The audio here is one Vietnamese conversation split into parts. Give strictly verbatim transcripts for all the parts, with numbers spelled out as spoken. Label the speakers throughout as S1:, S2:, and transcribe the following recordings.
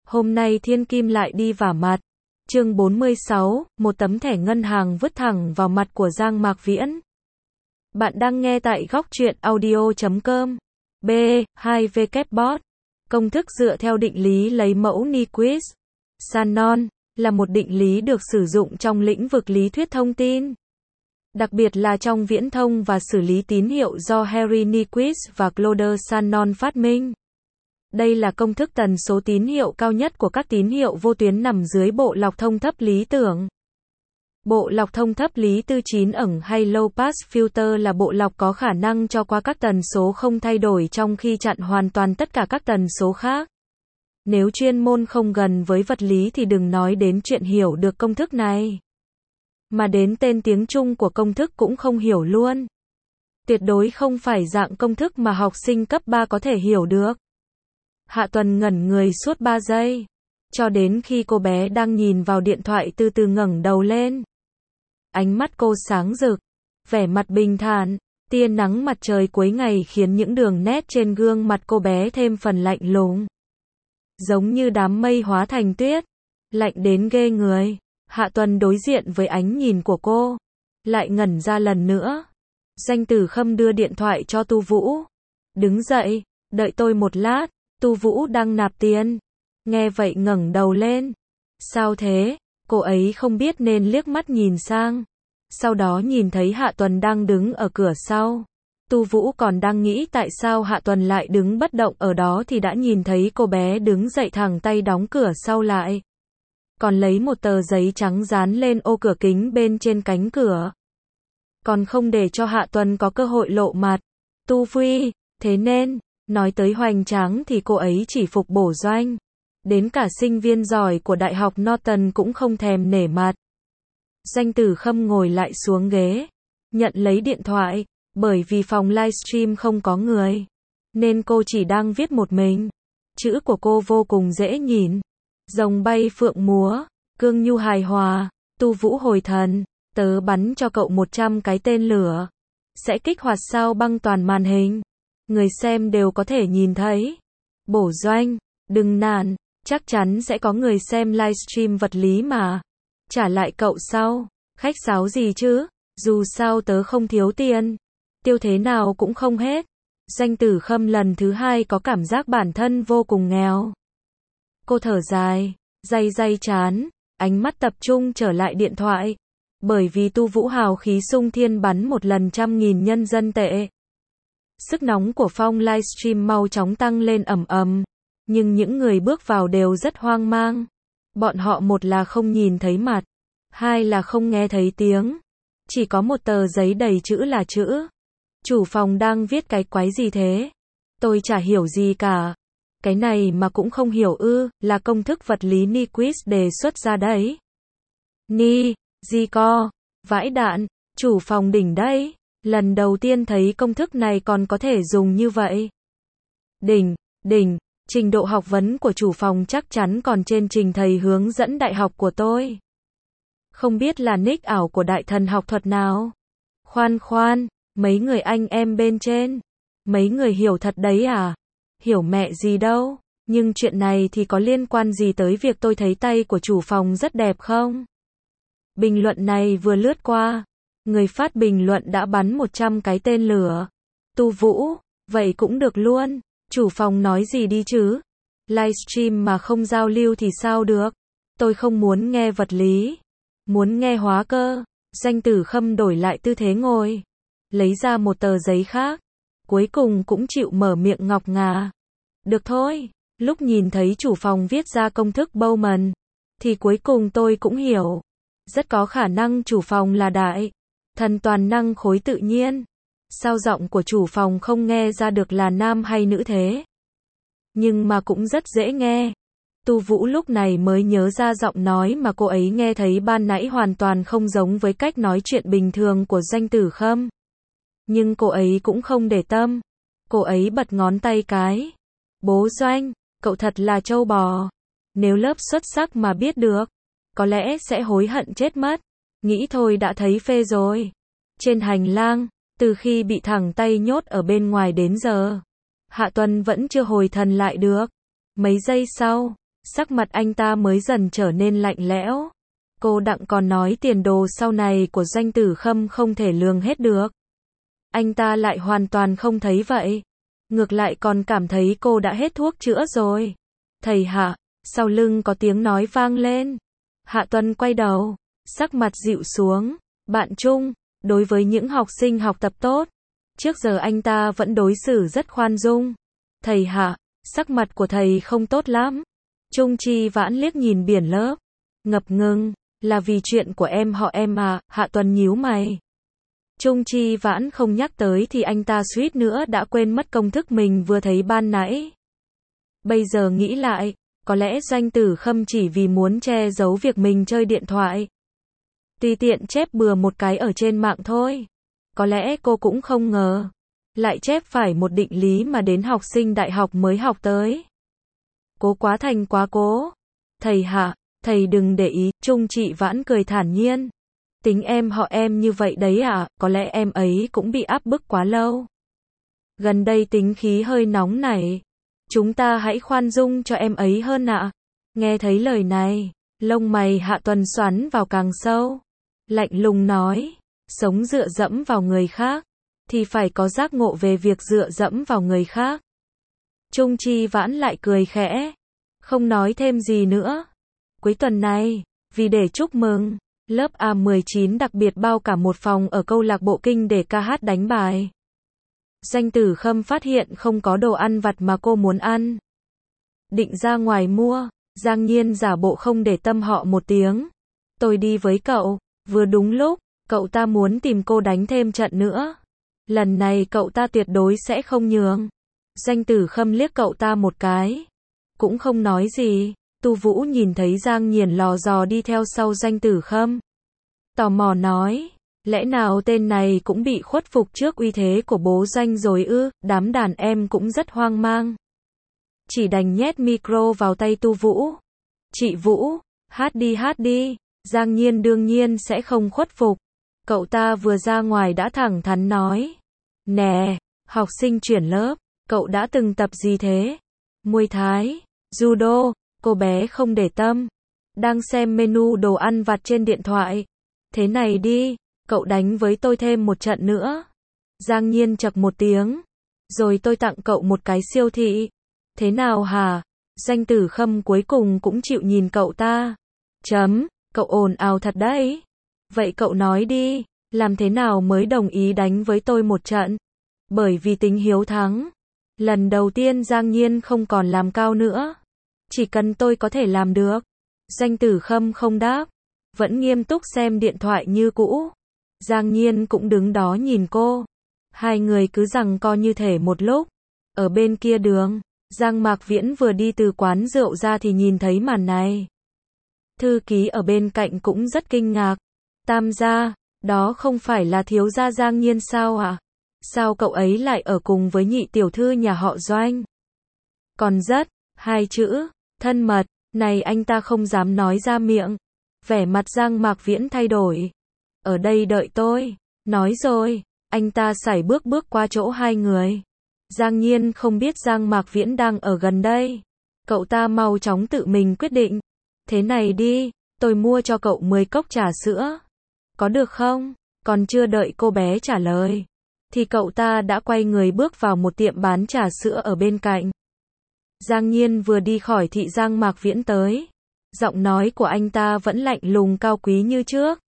S1: Hôm nay thiên kim lại đi vả mặt. Chương bốn mươi sáu, một tấm thẻ ngân hàng vứt thẳng vào mặt của Giang Mạc Viễn. Bạn đang nghe tại góc truyện audio chấm com. B. hai Vkbot. Công thức dựa theo định lý lấy mẫu Nyquist. Shannon là một định lý được sử dụng trong lĩnh vực lý thuyết thông tin, đặc biệt là trong viễn thông và xử lý tín hiệu do Henry Nyquist và Claude Shannon phát minh. Đây là công thức tần số tín hiệu cao nhất của các tín hiệu vô tuyến nằm dưới bộ lọc thông thấp lý tưởng. Bộ lọc thông thấp lý tư chín ẩn hay low pass filter là bộ lọc có khả năng cho qua các tần số không thay đổi trong khi chặn hoàn toàn tất cả các tần số khác. Nếu chuyên môn không gần với vật lý thì đừng nói đến chuyện hiểu được công thức này. Mà đến tên tiếng Trung của công thức cũng không hiểu luôn. Tuyệt đối không phải dạng công thức mà học sinh cấp ba có thể hiểu được. Hạ Tuần ngẩn người suốt ba giây. Cho đến khi cô bé đang nhìn vào điện thoại từ từ ngẩng đầu lên. Ánh mắt cô sáng rực, vẻ mặt bình thản, tia nắng mặt trời cuối ngày khiến những đường nét trên gương mặt cô bé thêm phần lạnh lùng. Giống như đám mây hóa thành tuyết, lạnh đến ghê người. Hạ Tuần đối diện với ánh nhìn của cô, lại ngẩn ra lần nữa. Danh Tử Khâm đưa điện thoại cho Tu Vũ. Đứng dậy, đợi tôi một lát, Tu Vũ đang nạp tiền. Nghe vậy ngẩng đầu lên. Sao thế? Cô ấy không biết nên liếc mắt nhìn sang. Sau đó nhìn thấy Hạ Tuần đang đứng ở cửa sau. Tu Vũ còn đang nghĩ tại sao Hạ Tuần lại đứng bất động ở đó thì đã nhìn thấy cô bé đứng dậy thẳng tay đóng cửa sau lại. Còn lấy một tờ giấy trắng dán lên ô cửa kính bên trên cánh cửa. Còn không để cho Hạ Tuần có cơ hội lộ mặt. Tu Phi, thế nên, nói tới hoành tráng thì cô ấy chỉ phục bổ doanh. Đến cả sinh viên giỏi của Đại học Norton cũng không thèm nể mặt. Danh Tử Khâm ngồi lại xuống ghế, nhận lấy điện thoại, bởi vì phòng livestream không có người, nên cô chỉ đang viết một mình. Chữ của cô vô cùng dễ nhìn. Rồng bay phượng múa, cương nhu hài hòa, Tu Vũ hồi thần, tớ bắn cho cậu một trăm cái tên lửa. Sẽ kích hoạt sao băng toàn màn hình. Người xem đều có thể nhìn thấy. Bổ doanh, đừng nản. Chắc chắn sẽ có người xem livestream vật lý mà. Trả lại cậu sau. Khách sáo gì chứ? Dù sao tớ không thiếu tiền. Tiêu thế nào cũng không hết. Danh Tử Khâm lần thứ hai có cảm giác bản thân vô cùng nghèo. Cô thở dài, day day chán, ánh mắt tập trung trở lại điện thoại. Bởi vì Tu Vũ hào khí sung thiên bắn một lần trăm nghìn nhân dân tệ. Sức nóng của phong livestream mau chóng tăng lên ầm ầm. Nhưng những người bước vào đều rất hoang mang. Bọn họ một là không nhìn thấy mặt, hai là không nghe thấy tiếng. Chỉ có một tờ giấy đầy chữ là chữ. Chủ phòng đang viết cái quái gì thế? Tôi chả hiểu gì cả. Cái này mà cũng không hiểu ư, là công thức vật lý Nyquist đề xuất ra đấy. Ni, gì co, vãi đạn, chủ phòng đỉnh đấy. Lần đầu tiên thấy công thức này còn có thể dùng như vậy. Đỉnh, đỉnh. Trình độ học vấn của chủ phòng chắc chắn còn trên trình thầy hướng dẫn đại học của tôi. Không biết là nick ảo của đại thần học thuật nào. Khoan khoan, mấy người anh em bên trên. Mấy người hiểu thật đấy à? Hiểu mẹ gì đâu. Nhưng chuyện này thì có liên quan gì tới việc tôi thấy tay của chủ phòng rất đẹp không? Bình luận này vừa lướt qua. Người phát bình luận đã bắn một trăm cái tên lửa. Tu Vũ, vậy cũng được luôn. Chủ phòng nói gì đi chứ? Livestream mà không giao lưu thì sao được? Tôi không muốn nghe vật lý. Muốn nghe hóa cơ. Danh Tử Khâm đổi lại tư thế ngồi. Lấy ra một tờ giấy khác. Cuối cùng cũng chịu mở miệng ngọc ngà. Được thôi. Lúc nhìn thấy chủ phòng viết ra công thức Bowman, thì cuối cùng tôi cũng hiểu. Rất có khả năng chủ phòng là đại thần toàn năng khối tự nhiên. Sao giọng của chủ phòng không nghe ra được là nam hay nữ thế? Nhưng mà cũng rất dễ nghe. Tu Vũ lúc này mới nhớ ra giọng nói mà cô ấy nghe thấy ban nãy hoàn toàn không giống với cách nói chuyện bình thường của Danh Tử Khâm. Nhưng cô ấy cũng không để tâm. Cô ấy bật ngón tay cái. Bố Doanh, cậu thật là trâu bò. Nếu lớp xuất sắc mà biết được, có lẽ sẽ hối hận chết mất. Nghĩ thôi đã thấy phê rồi. Trên hành lang, từ khi bị thẳng tay nhốt ở bên ngoài đến giờ, Hạ Tuần vẫn chưa hồi thần lại được. Mấy giây sau, Sắc mặt anh ta mới dần trở nên lạnh lẽo. Cô Đặng còn nói tiền đồ sau này của Doanh Tử Khâm không thể lường hết được. Anh ta lại hoàn toàn không thấy vậy. Ngược lại còn cảm thấy cô đã hết thuốc chữa rồi. Thầy Hạ, sau lưng có tiếng nói vang lên. Hạ Tuân quay đầu, sắc mặt dịu xuống. Bạn Trung, đối với những học sinh học tập tốt, trước giờ anh ta vẫn đối xử rất khoan dung. Thầy Hạ, sắc mặt của thầy không tốt lắm. Trung Chi Vãn liếc nhìn biển lớp, ngập ngừng, là vì chuyện của em họ em à, Hạ Tuân nhíu mày. Trung Chi Vãn không nhắc tới thì anh ta suýt nữa đã quên mất công thức mình vừa thấy ban nãy. Bây giờ nghĩ lại, có lẽ Doanh Tử Khâm chỉ vì muốn che giấu việc mình chơi điện thoại. Tùy tiện chép bừa một cái ở trên mạng thôi. Có lẽ cô cũng không ngờ, lại chép phải một định lý mà đến học sinh đại học mới học tới. Cố quá thành quá cố. Thầy Hạ, thầy đừng để ý, Trung Chị Vãn cười thản nhiên. Tính em họ em như vậy đấy à, có lẽ em ấy cũng bị áp bức quá lâu. Gần đây tính khí hơi nóng này. Chúng ta hãy khoan dung cho em ấy hơn ạ. Nghe thấy lời này, lông mày Hạ Tuân xoắn vào càng sâu. Lạnh lùng nói, sống dựa dẫm vào người khác, thì phải có giác ngộ về việc dựa dẫm vào người khác. Trung Chi Vãn lại cười khẽ, không nói thêm gì nữa. Cuối tuần này, vì để chúc mừng, lớp A mười chín đặc biệt bao cả một phòng ở câu lạc bộ Kinh để ca hát đánh bài. Doanh Tử Khâm phát hiện không có đồ ăn vặt mà cô muốn ăn. Định ra ngoài mua, Giang Nhiên giả bộ không để tâm họ một tiếng. Tôi đi với cậu, vừa đúng lúc, cậu ta muốn tìm cô đánh thêm trận nữa. Lần này cậu ta tuyệt đối sẽ không nhường. Doanh Tử Khâm liếc cậu ta một cái, cũng không nói gì. Tu Vũ nhìn thấy Giang Nhiên lò dò đi theo sau Doanh Tử Khâm, tò mò nói, lẽ nào tên này cũng bị khuất phục trước uy thế của bố Doanh rồi ư? Đám đàn em cũng rất hoang mang, chỉ đành nhét micro vào tay Tu Vũ. Chị Vũ, hát đi hát đi. Giang Nhiên đương nhiên sẽ không khuất phục. Cậu ta vừa ra ngoài đã thẳng thắn nói, nè, học sinh chuyển lớp, cậu đã từng tập gì thế? Muay Thái, judo. Cô bé không để tâm, đang xem menu đồ ăn vặt trên điện thoại. Thế này đi, cậu đánh với tôi thêm một trận nữa. Giang Nhiên chậc một tiếng, rồi tôi tặng cậu một cái siêu thị. Thế nào hả? Doanh Tử Khâm cuối cùng cũng chịu nhìn cậu ta. Chấm, cậu ồn ào thật đấy. Vậy cậu nói đi, làm thế nào mới đồng ý đánh với tôi một trận? Bởi vì tính hiếu thắng. Lần đầu tiên Giang Nhiên không còn làm cao nữa. Chỉ cần tôi có thể làm được. Doanh Tử Khâm không đáp, vẫn nghiêm túc xem điện thoại như cũ. Giang Nhiên cũng đứng đó nhìn cô. Hai người cứ giằng co như thể một lúc. Ở bên kia đường, Giang Mạc Viễn vừa đi từ quán rượu ra thì nhìn thấy màn này. Thư ký ở bên cạnh cũng rất kinh ngạc. Tam gia, đó không phải là thiếu gia Giang Nhiên sao ạ? À? Sao cậu ấy lại ở cùng với nhị tiểu thư nhà họ Doanh? Còn rất, hai chữ, thân mật, này anh ta không dám nói ra miệng. Vẻ mặt Giang Mạc Viễn thay đổi. Ở đây đợi tôi. Nói rồi, anh ta sải bước bước qua chỗ hai người. Giang Nhiên không biết Giang Mạc Viễn đang ở gần đây. Cậu ta mau chóng tự mình quyết định. Thế này đi, tôi mua cho cậu mười cốc trà sữa. Có được không? Còn chưa đợi cô bé trả lời, thì cậu ta đã quay người bước vào một tiệm bán trà sữa ở bên cạnh. Giang Nhiên vừa đi khỏi thị Giang Mạc Viễn tới. Giọng nói của anh ta vẫn lạnh lùng cao quý như trước.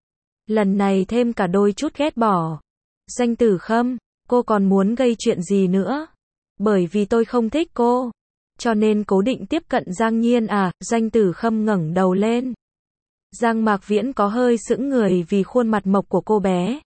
S1: Lần này thêm cả đôi chút ghét bỏ. Doanh Tử Khâm, cô còn muốn gây chuyện gì nữa? Bởi vì tôi không thích cô, cho nên cố định tiếp cận Giang Nhiên à? Doanh Tử Khâm ngẩng đầu lên. Giang Mạc Viễn có hơi sững người vì khuôn mặt mộc của cô bé.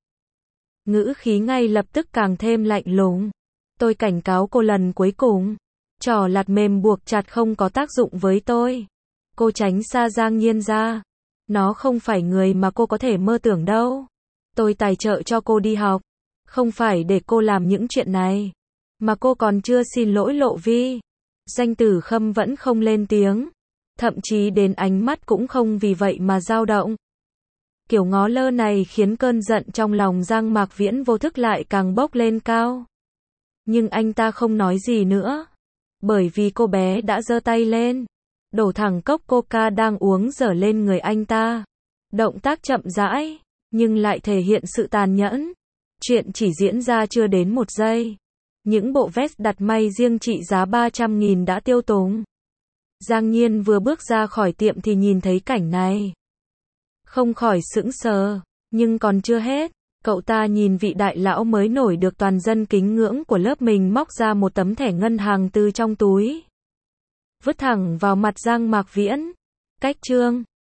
S1: Ngữ khí ngay lập tức càng thêm lạnh lùng. Tôi cảnh cáo cô lần cuối cùng. Trò lạt mềm buộc chặt không có tác dụng với tôi. Cô tránh xa Giang Nhiên ra. Nó không phải người mà cô có thể mơ tưởng đâu. Tôi tài trợ cho cô đi học, không phải để cô làm những chuyện này. Mà cô còn chưa xin lỗi Lộ Vi. Doanh Tử Khâm vẫn không lên tiếng. Thậm chí đến ánh mắt cũng không vì vậy mà dao động. Kiểu ngó lơ này khiến cơn giận trong lòng Giang Mạc Viễn vô thức lại càng bốc lên cao. Nhưng anh ta không nói gì nữa. Bởi vì cô bé đã giơ tay lên. đổ thẳng cốc coca đang uống dở lên người anh ta. Động tác chậm rãi, nhưng lại thể hiện sự tàn nhẫn. Chuyện chỉ diễn ra chưa đến một giây. Những bộ vest đặt may riêng trị giá ba trăm nghìn đã tiêu tốn. Giang Nhiên vừa bước ra khỏi tiệm thì nhìn thấy cảnh này. Không khỏi sững sờ, nhưng còn chưa hết. Cậu ta nhìn vị đại lão mới nổi được toàn dân kính ngưỡng của lớp mình móc ra một tấm thẻ ngân hàng từ trong túi. Vứt thẳng vào mặt Giang Mạc Viễn. Cách chương